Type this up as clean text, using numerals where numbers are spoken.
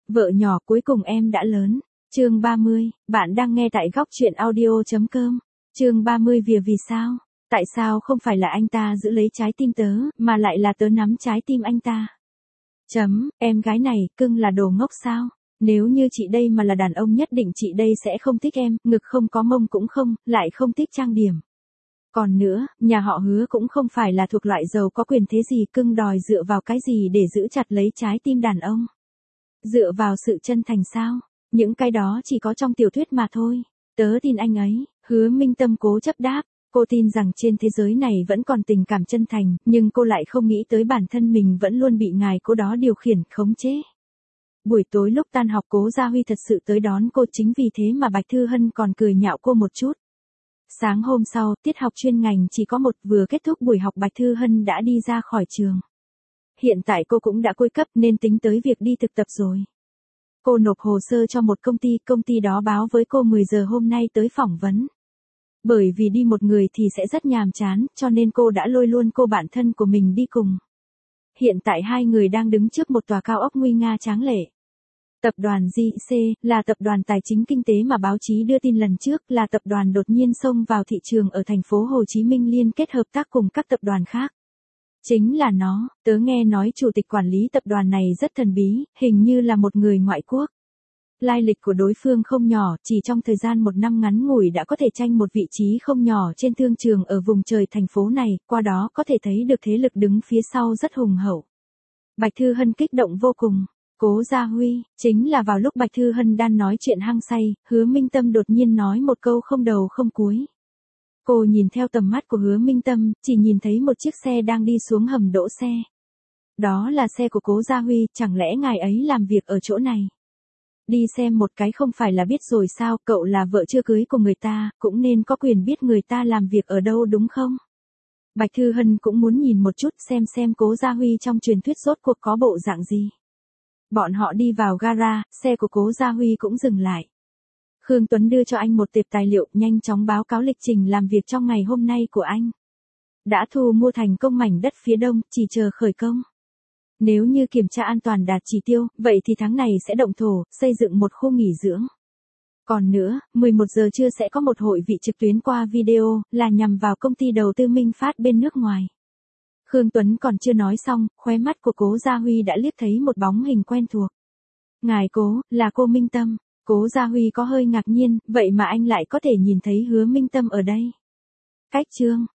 Vợ nhỏ cuối cùng em đã lớn. Chương 30, bạn đang nghe tại góc truyện audio.com. Chương 30 vì sao? Tại sao không phải là anh ta giữ lấy trái tim tớ, mà lại là tớ nắm trái tim anh ta? Em gái này, cưng là đồ ngốc sao? Nếu như chị đây mà là đàn ông nhất định chị đây sẽ không thích em, ngực không có mông cũng không, lại không thích trang điểm. Còn nữa, nhà họ Hứa cũng không phải là thuộc loại giàu có quyền thế gì, cưng đòi dựa vào cái gì để giữ chặt lấy trái tim đàn ông? Dựa vào sự chân thành sao? Những cái đó chỉ có trong tiểu thuyết mà thôi. Tớ tin anh ấy. Hứa Minh Tâm cố chấp đáp. Cô tin rằng trên thế giới này vẫn còn tình cảm chân thành, nhưng cô lại không nghĩ tới bản thân mình vẫn luôn bị ngài cô đó điều khiển, khống chế. Buổi tối lúc tan học Cố Gia Huy thật sự tới đón cô, chính vì thế mà Bạch Thư Hân còn cười nhạo cô một chút. Sáng hôm sau, tiết học chuyên ngành chỉ có một, vừa kết thúc buổi học Bạch Thư Hân đã đi ra khỏi trường. Hiện tại cô cũng đã cuối cấp nên tính tới việc đi thực tập rồi. Cô nộp hồ sơ cho một công ty đó báo với cô 10 giờ hôm nay tới phỏng vấn. Bởi vì đi một người thì sẽ rất nhàm chán, cho nên cô đã lôi luôn cô bạn thân của mình đi cùng. Hiện tại hai người đang đứng trước một tòa cao ốc nguy nga tráng lệ. Tập đoàn JC là tập đoàn tài chính kinh tế mà báo chí đưa tin lần trước, là tập đoàn đột nhiên xông vào thị trường ở thành phố Hồ Chí Minh liên kết hợp tác cùng các tập đoàn khác. Chính là nó, tớ nghe nói chủ tịch quản lý tập đoàn này rất thần bí, hình như là một người ngoại quốc. Lai lịch của đối phương không nhỏ, chỉ trong thời gian một năm ngắn ngủi đã có thể tranh một vị trí không nhỏ trên thương trường ở vùng trời thành phố này, qua đó có thể thấy được thế lực đứng phía sau rất hùng hậu. Bạch Thư Hân kích động vô cùng. Cố Gia Huy, chính là vào lúc Bạch Thư Hân đang nói chuyện hăng say, Hứa Minh Tâm đột nhiên nói một câu không đầu không cuối. Cô nhìn theo tầm mắt của Hứa Minh Tâm, chỉ nhìn thấy một chiếc xe đang đi xuống hầm đỗ xe. Đó là xe của Cố Gia Huy, chẳng lẽ ngài ấy làm việc ở chỗ này? Đi xem một cái không phải là biết rồi sao, cậu là vợ chưa cưới của người ta, cũng nên có quyền biết người ta làm việc ở đâu đúng không? Bạch Thư Hân cũng muốn nhìn một chút xem Cố Gia Huy trong truyền thuyết rốt cuộc có bộ dạng gì. Bọn họ đi vào gara, xe của Cố Gia Huy cũng dừng lại. Khương Tuấn đưa cho anh một tệp tài liệu, nhanh chóng báo cáo lịch trình làm việc trong ngày hôm nay của anh. Đã thu mua thành công mảnh đất phía đông, chỉ chờ khởi công. Nếu như kiểm tra an toàn đạt chỉ tiêu, vậy thì tháng này sẽ động thổ, xây dựng một khu nghỉ dưỡng. Còn nữa, 11 giờ trưa sẽ có một hội vị trực tuyến qua video, là nhằm vào công ty đầu tư Minh Phát bên nước ngoài. Khương Tuấn còn chưa nói xong, khóe mắt của Cố Gia Huy đã liếc thấy một bóng hình quen thuộc. Ngài Cố, là cô Minh Tâm. Cố Gia Huy có hơi ngạc nhiên, vậy mà anh lại có thể nhìn thấy Hứa Minh Tâm ở đây. Cách chương